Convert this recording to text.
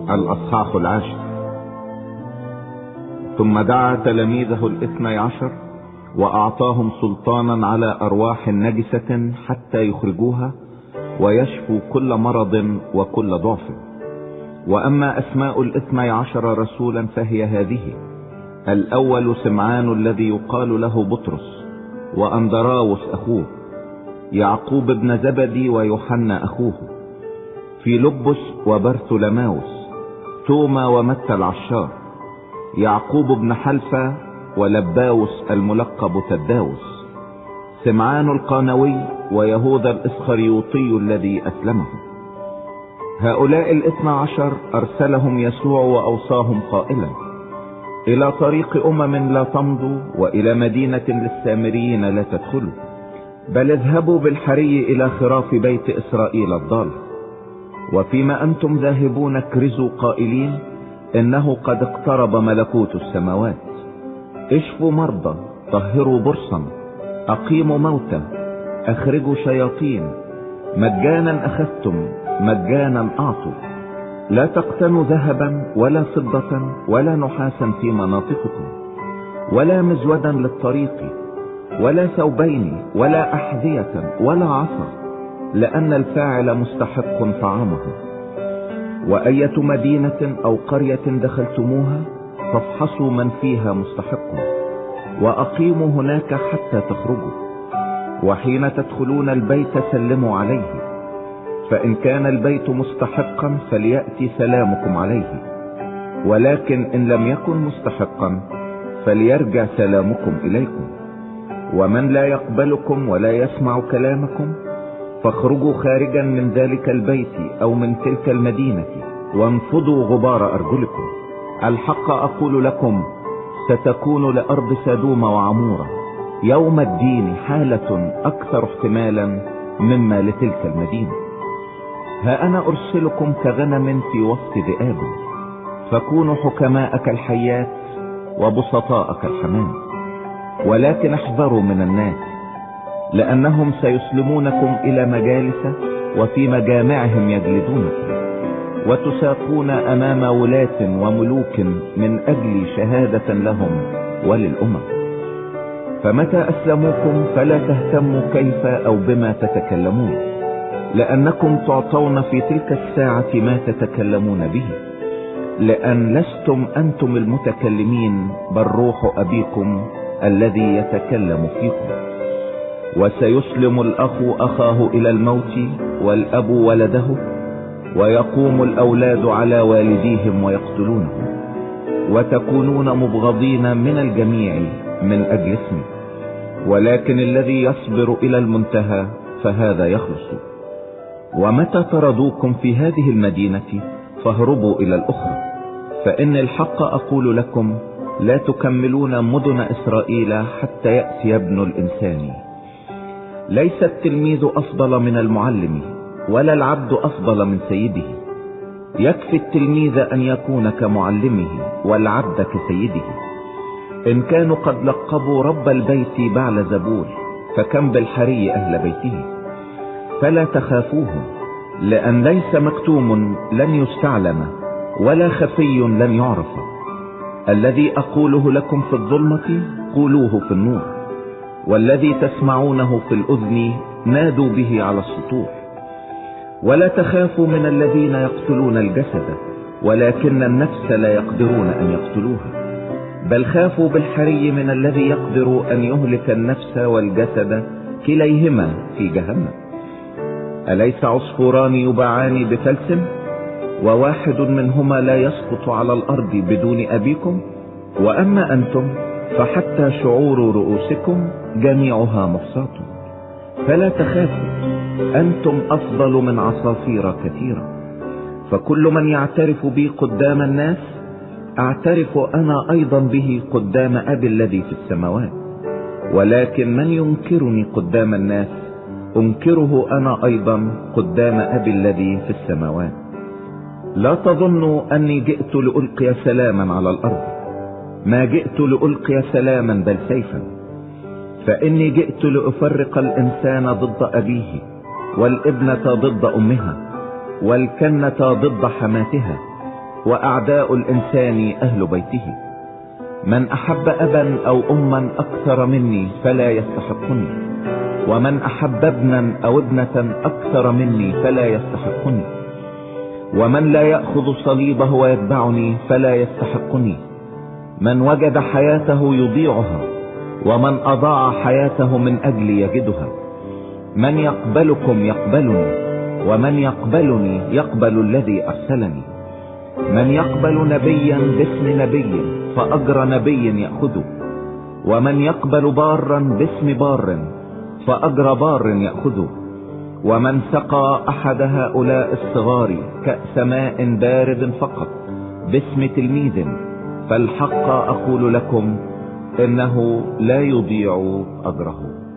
الأصحاح 10. ثم دعا تلاميذه 12 وأعطاهم سلطانا على أرواح نجسة حتى يخرجوها ويشفوا كل مرض وكل ضعف. وأما أسماء 12 رسولا فهي هذه: الأول سمعان الذي يقال له بطرس، وأندراوس أخوه، يعقوب بن زبدي ويوحنا أخوه، فيلبس وبرثولماوس، توما ومتى العشار، يعقوب بن حلفة ولباوس الملقب تداوس، سمعان القانوي، ويهوذا الإسخريوطي الذي أسلمه. هؤلاء 12 أرسلهم يسوع وأوصاهم قائلا: إلى طريق لا تمضوا، وإلى مدينة للسامريين لا تدخلوا، بل اذهبوا بالحري إلى خراف بيت إسرائيل الضال. وفيما أنتم ذاهبون اكرزوا قائلين: إنه قد اقترب ملكوت السماوات. اشفوا مرضى، طهروا برصا، أقيموا موتى، أخرجوا شياطين، مجانا أخذتم مجانا أعطوا. لا تقتنوا ذهبا ولا فضة ولا نحاسا في مناطقكم، ولا مزودا للطريق، ولا ثوبين ولا أحذية ولا عصا، لأن الفاعل مستحق طعامه. وأية مدينة أو قرية دخلتموها فافحصوا من فيها مستحق، وأقيموا هناك حتى تخرجوا. وحين تدخلون البيت سلموا عليه، فإن كان البيت مستحقا فليأتي سلامكم عليه، ولكن إن لم يكن مستحقا فليرجع سلامكم إليكم. ومن لا يقبلكم ولا يسمع كلامكم فاخرجوا خارجا من ذلك البيت أو من تلك المدينة وانفضوا غبار أرجلكم. الحق أقول لكم، ستكون لأرض سدوم وعمورة يوم الدين حالة أكثر احتمالا مما لتلك المدينة. ها أنا أرسلكم كغنم في وسط ذئاب، فكونوا حكماء كالحيات وبسطاء كالحمام. ولكن احذروا من الناس، لأنهم سيسلمونكم إلى مجالس، وفي مجامعهم يجلدونكم، وتساقون أمام ولاة وملوك من أجل شهادة لهم وللأمم. فمتى أسلموكم فلا تهتموا كيف أو بما تتكلمون، لأنكم تعطون في تلك الساعة ما تتكلمون به، لأن لستم أنتم المتكلمين، بل روح أبيكم الذي يتكلم فيكم. وسيسلم الأخ أخاه إلى الموت، والأب ولده، ويقوم الأولاد على والديهم ويقتلونهم، وتكونون مبغضين من الجميع من أجل اسمي، ولكن الذي يصبر إلى المنتهى فهذا يخلص. ومتى طردوكم في هذه المدينة فاهربوا إلى الأخرى، فإن الحق أقول لكم، لا تكملون مدن إسرائيل حتى يأتي ابن الإنسان. ليس التلميذ أفضل من المعلم، ولا العبد أفضل من سيده. يكفي التلميذ أن يكون كمعلمه، والعبد كسيده. إن كانوا قد لقبوا رب البيت بعلزبول، فكم بالحري أهل بيته. فلا تخافوهم، لأن ليس مكتوم لن يستعلم، ولا خفي لن يعرف. الذي أقوله لكم في الظلمة قولوه في النور، والذي تسمعونه في الأذن نادوا به على السطوح. ولا تخافوا من الذين يقتلون الجسد، ولكن النفس لا يقدرون أن يقتلوها، بل خافوا بالحري من الذي يقدر أن يهلك النفس والجسد كليهما في جهنم. أليس عصفوران يباعان بفلس، وواحد منهما لا يسقط على الأرض بدون أبيكم؟ وأما أنتم فحتى شعور رؤوسكم جميعها مفساط. فلا تخافوا، أنتم أفضل من عصافير كثيرة. فكل من يعترف بي قدام الناس أعترف أنا أيضا به قدام أبي الذي في السماوات. ولكن من ينكرني قدام الناس أنكره أنا أيضا قدام أبي الذي في السماوات. لا تظنوا أني جئت لألقي سلاما على الأرض، ما جئت لألقي سلاما بل سيفا. فإني جئت لأفرق الإنسان ضد أبيه، والابنة ضد أمها، والكنة ضد حماتها، وأعداء الإنسان أهل بيته. من أحب أبا أو أما أكثر مني فلا يستحقني، ومن أحب ابنا أو ابنة أكثر مني فلا يستحقني، ومن لا يأخذ صليبه ويتبعني فلا يستحقني. من وجد حياته يضيعها، ومن أضاع حياته من أجلي يجدها. من يقبلكم يقبلني، ومن يقبلني يقبل الذي أرسلني. من يقبل نبيا باسم نبي فأجر نبي يأخذه، ومن يقبل بارا باسم بار فأجر بار يأخذه. ومن سقى أحد هؤلاء الصغار كأس ماء بارد فقط باسم تلميذ، فالحق أقول لكم إنه لا يضيع أجره.